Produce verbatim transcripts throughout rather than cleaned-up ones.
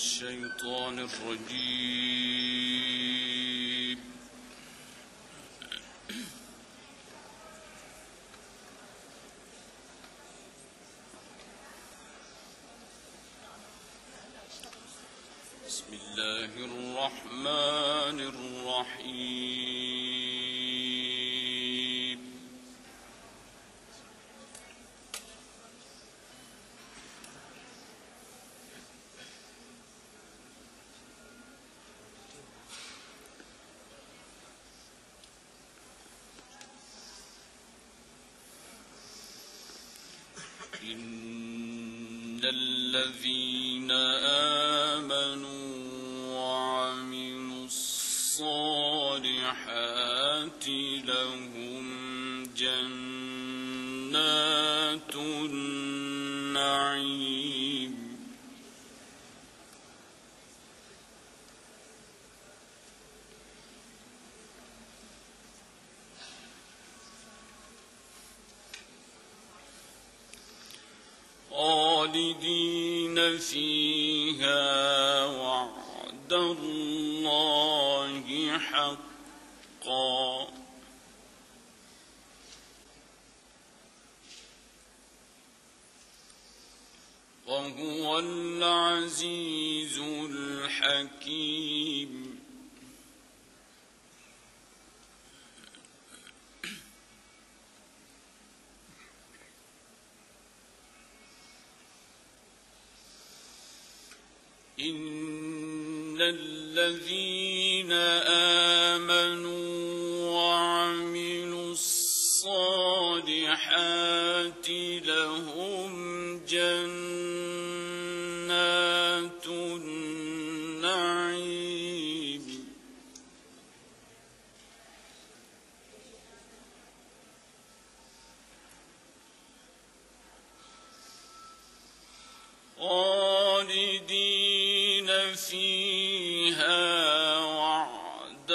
الشيطان الرجيم. بسم الله الرحمن الرحيم. إن الذين آمنوا وعملوا الصالحات لهم جنات النعيم. خالدين فيها وعد الله حقا وهو العزيز الحكيم. إن الذين آمنوا وعملوا الصالحات لهم جنات النعيم. خالدين فيها وعد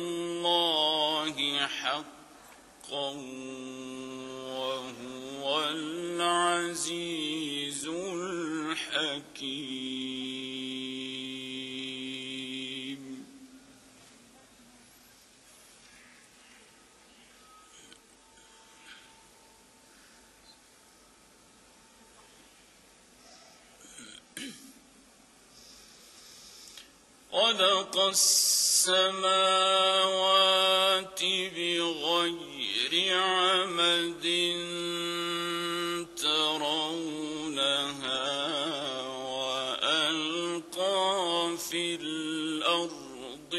الله حقا وهو العزيز الحكيم. خلق السماوات بغير عمد ترونها وألقى في الأرض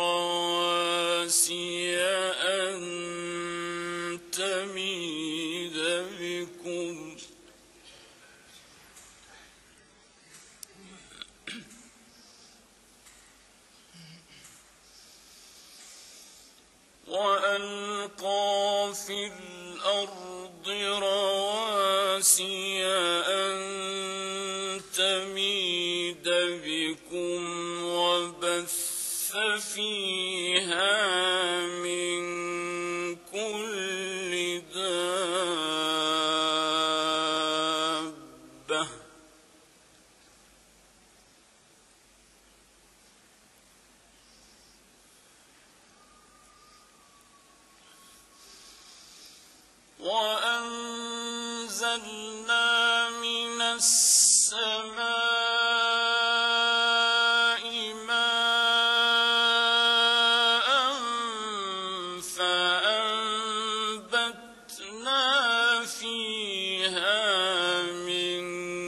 رواسي أن تميد بكم وألقى في الأرض رواسي أن تميد بكم وبث فيها من كل دابة وأنزلنا من السماء ماء فأنبتنا فيها من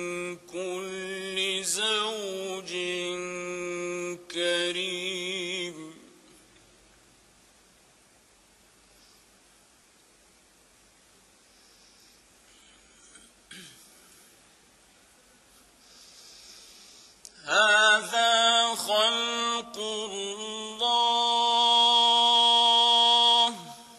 كل زوج كريم. هذا خلق الله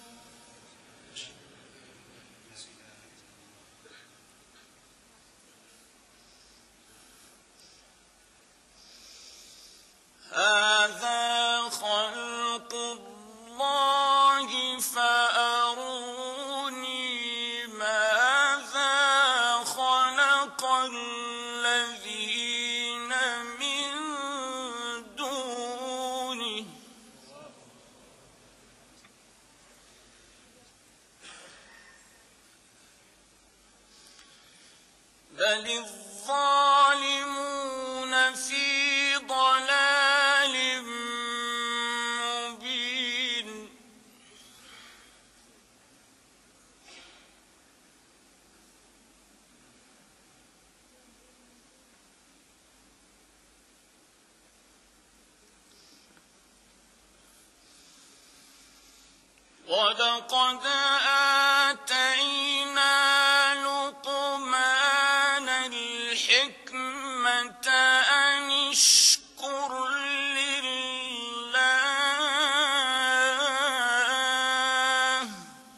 هذا خلق الله فأروني ماذا خلق الذين من بل الظالمون في ضلال مبين ولقد آتينا لقمان الحكمة أن اشكر لله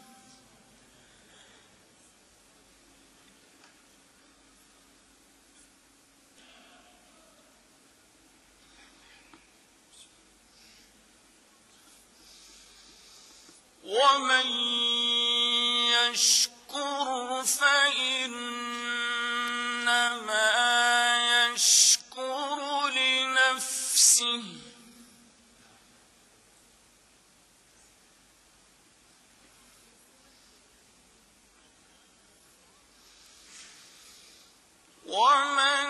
ومن يشكر فإنما يشكر لنفسه ومن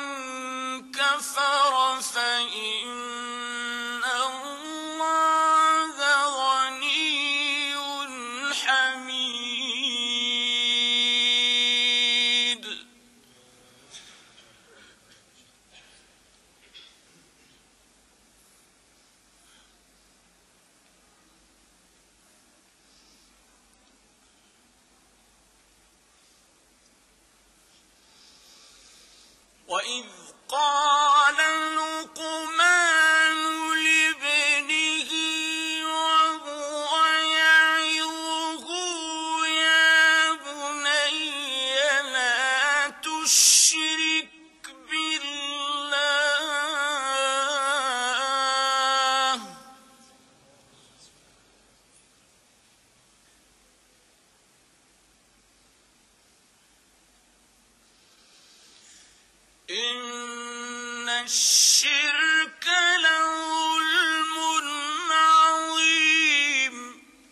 كفر فإن الله غني حميد وإذ قال لقمان لابنه وهو يعظه يا بني لا تشرك بالله إن الشرك لظلم عظيم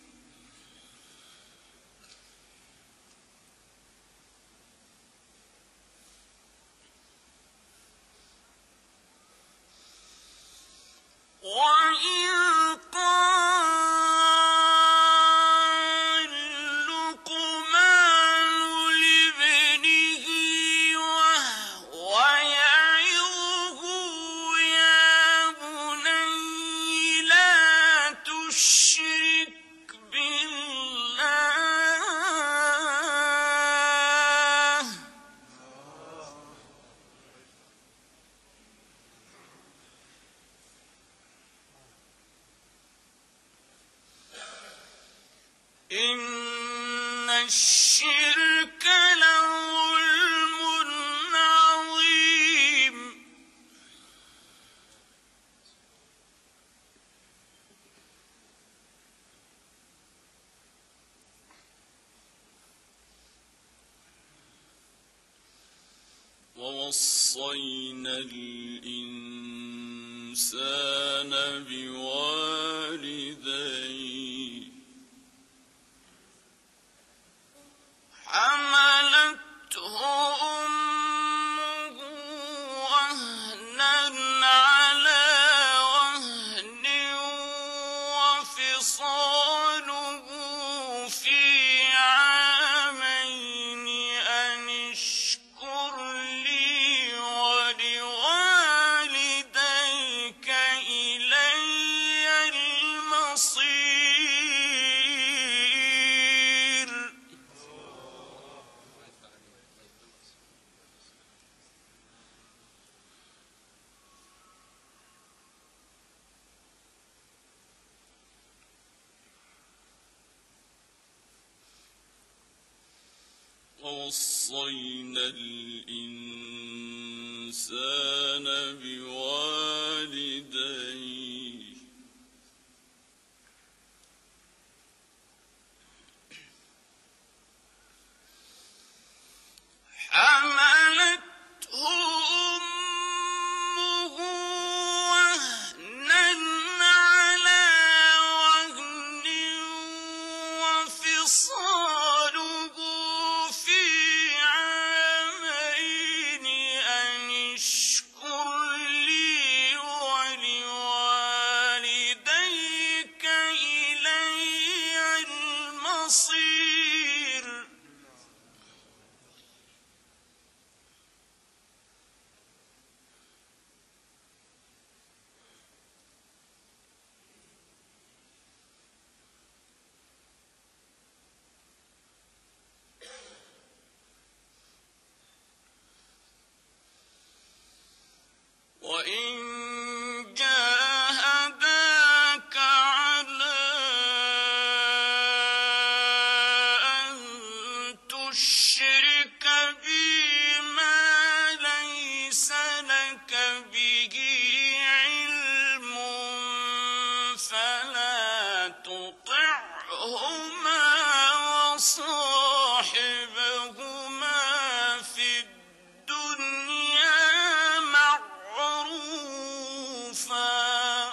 وإذ قال لقمان لابنه وهو يعظه يا بني لا تشرك بالله إن الشرك لظلم عظيم ووصينا الإنسان بوالديه حملته أمه وهنا على وهن وفصاله في عامين أن اشكر لي ولوالديك إلي المصير ووصينا الإنسان بوالديه حملته أمه وهنا على وهن وفصاله في عامين جاهداك على أن تشرك بي ما ليس لك به علم فلا تطعهما وصاحبهما في الدنيا معروفا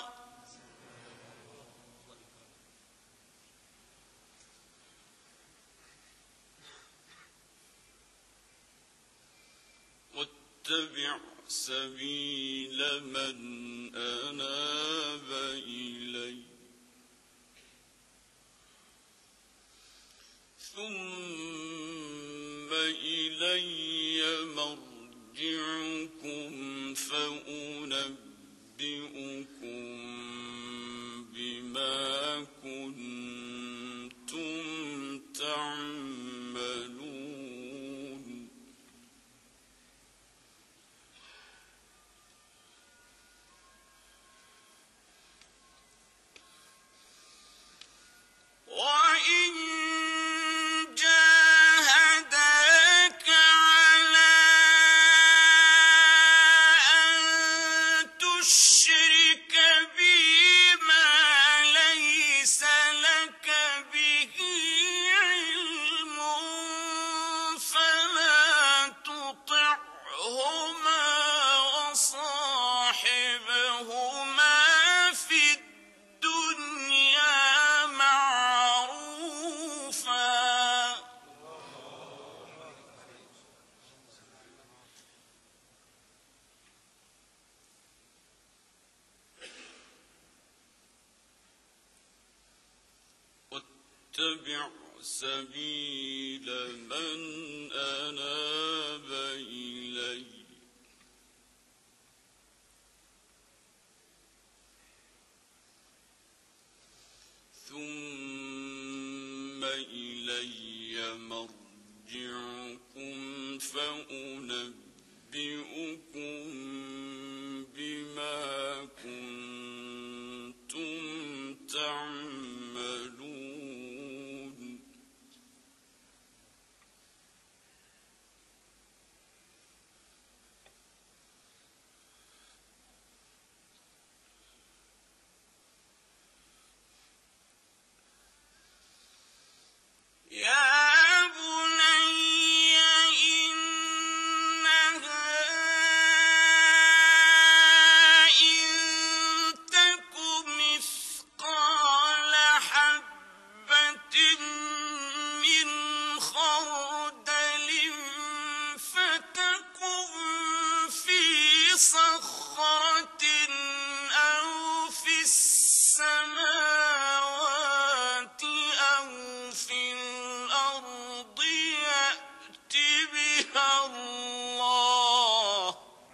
واتبع سبيل من أناب إلي ثم إلي مرجعكم فأنبئكم بما كنتم تعملون وإن جاهداك على أن تشرك بي ما ليس لك به علم فلا تطعهما وصاحبهما في الدنيا معروفا واتبع سبيل من أناب إلي ثم إلي مرجعكم فأنبئكم بما كنتم تعملون يا بني إنها إن تك مثقال حبة من خردل فتكن في صخرة أو في السماوات أو في الأرض يأت بها الله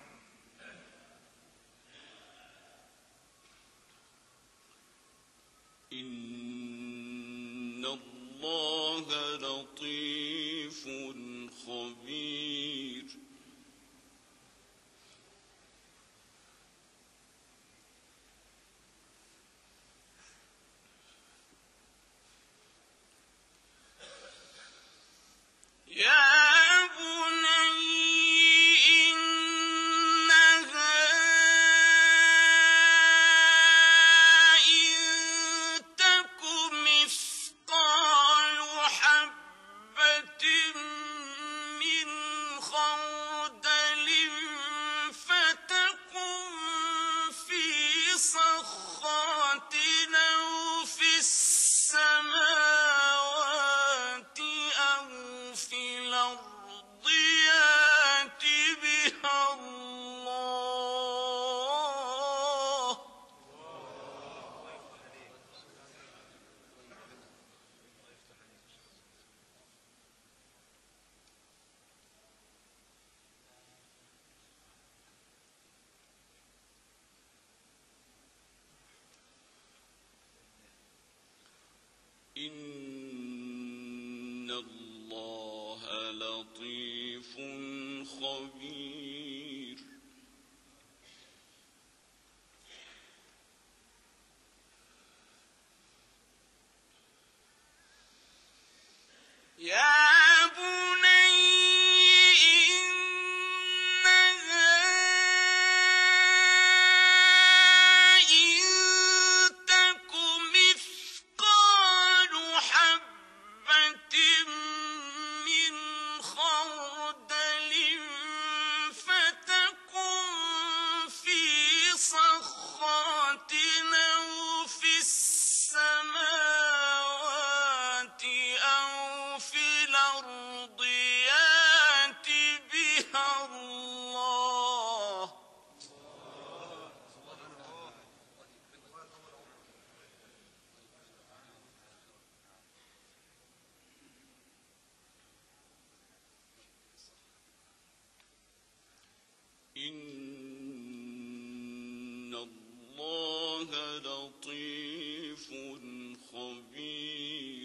إن الله لطيف خبير يا بني إنها إن تك مثقال حبة الله لطيف خبير.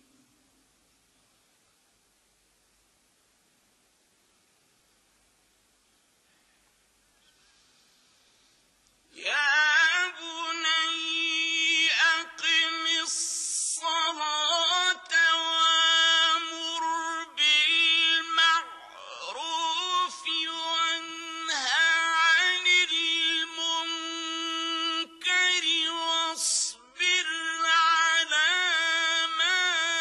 يا بني أقم الصلاة وأمر بالمعروف وانه عن المنكر واصبر على ما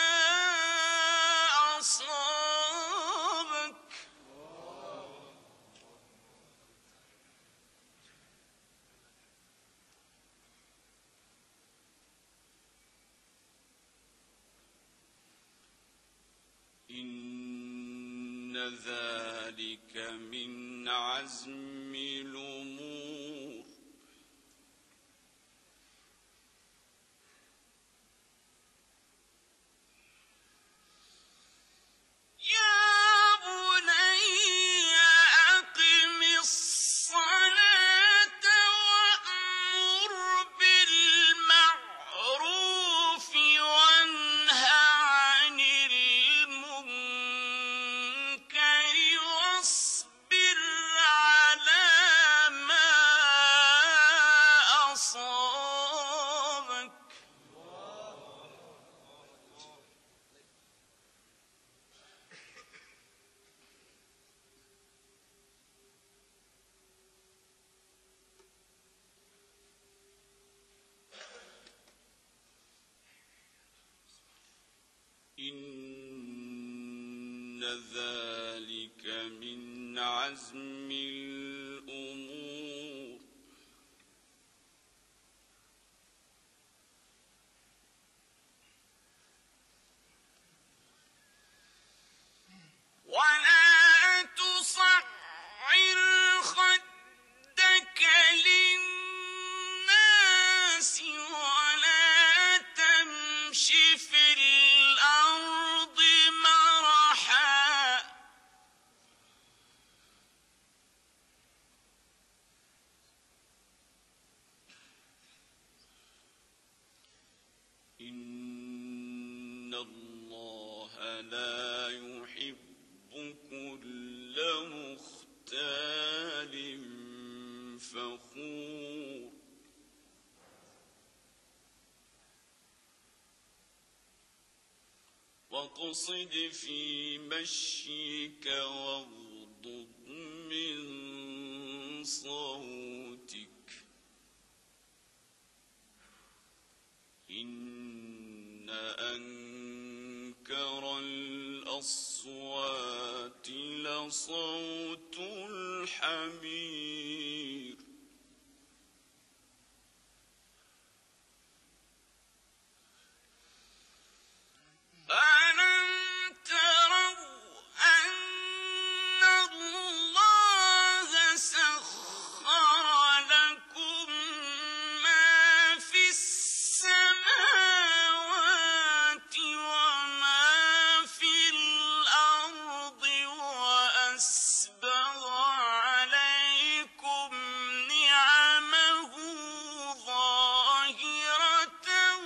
أصابك. إن ذلك من عزم الأمور. يا بني أقم الصلاة وأمر بالمعروف وانه عن المنكر واصبر على ما أصابك. إن ذلك من عزم الأمور. ولا تصعر خدك للناس ولا تمش في الأرض مرحا. إن الله لا يحب كل مختال فخور. واقصد في مشيك واغضض من صوتك. إن أنكر الأصوات لصوت الحمير. ألم تروا أن الله سخر لكم ما في السماوات وما في الأرض وأسبغ عليكم نعمه ظاهرة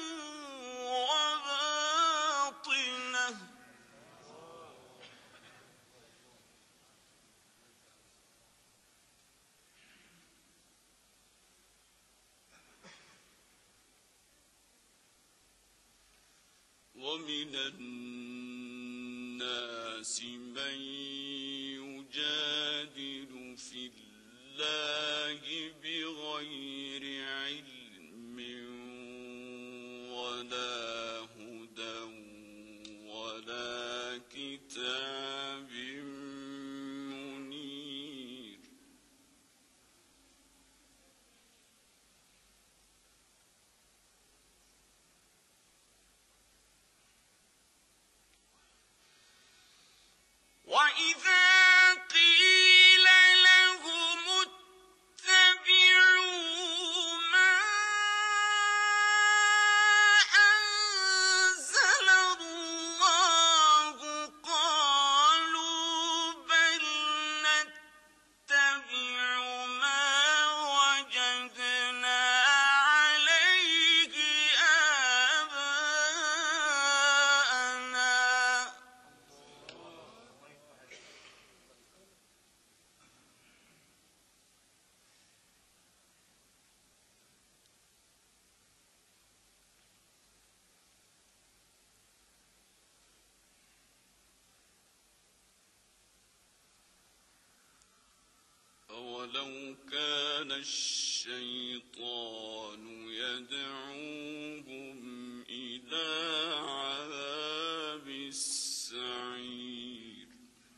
وباطنة. ومن الناس من يجادل في الله بغير علم ولا هدى ولا كتاب منير. وإذا قيل لهم اتبعوا أولو كان الشيطان يدعوهم إلى عذاب السعير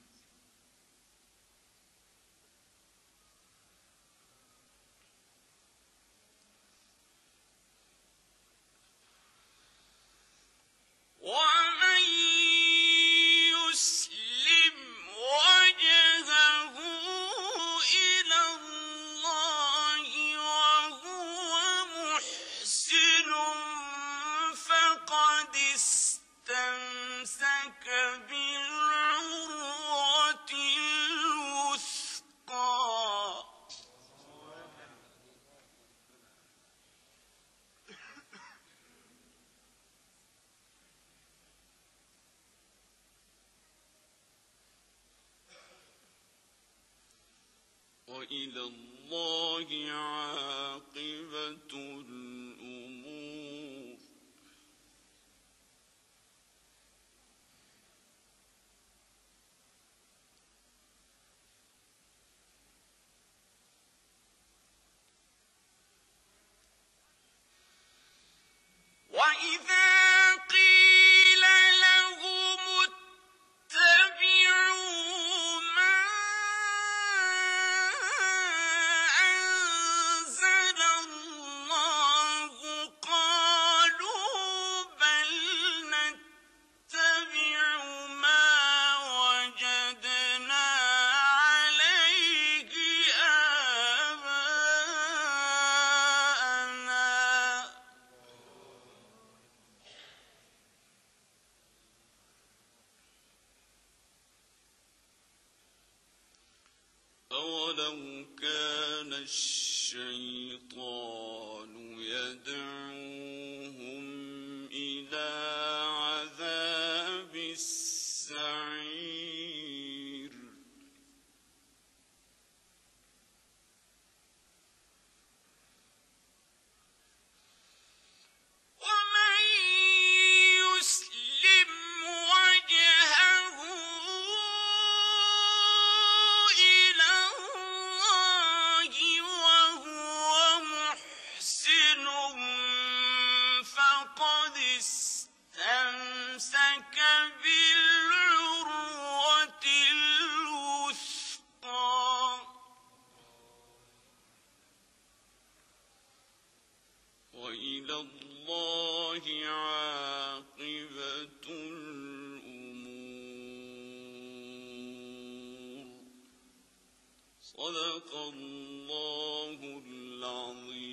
ومن يسلم وجهه إلى الله وهو محسن فقد استمسك بالعروة الوثقى وإلى الله عاقبة الأمور وإذا قيل لهم اتبعوا ما أنزل الله قالوا بل نتبع ما وجدنا عليه آباءنا أولو كان الشيطان يدعوهم إلى عذاب السعير ومن يسلم وجهه إلى الله وهو محسن فقد استمسك بالعروة الوثقى وإلى الله عاقبة الأمور صدق الله العظيم.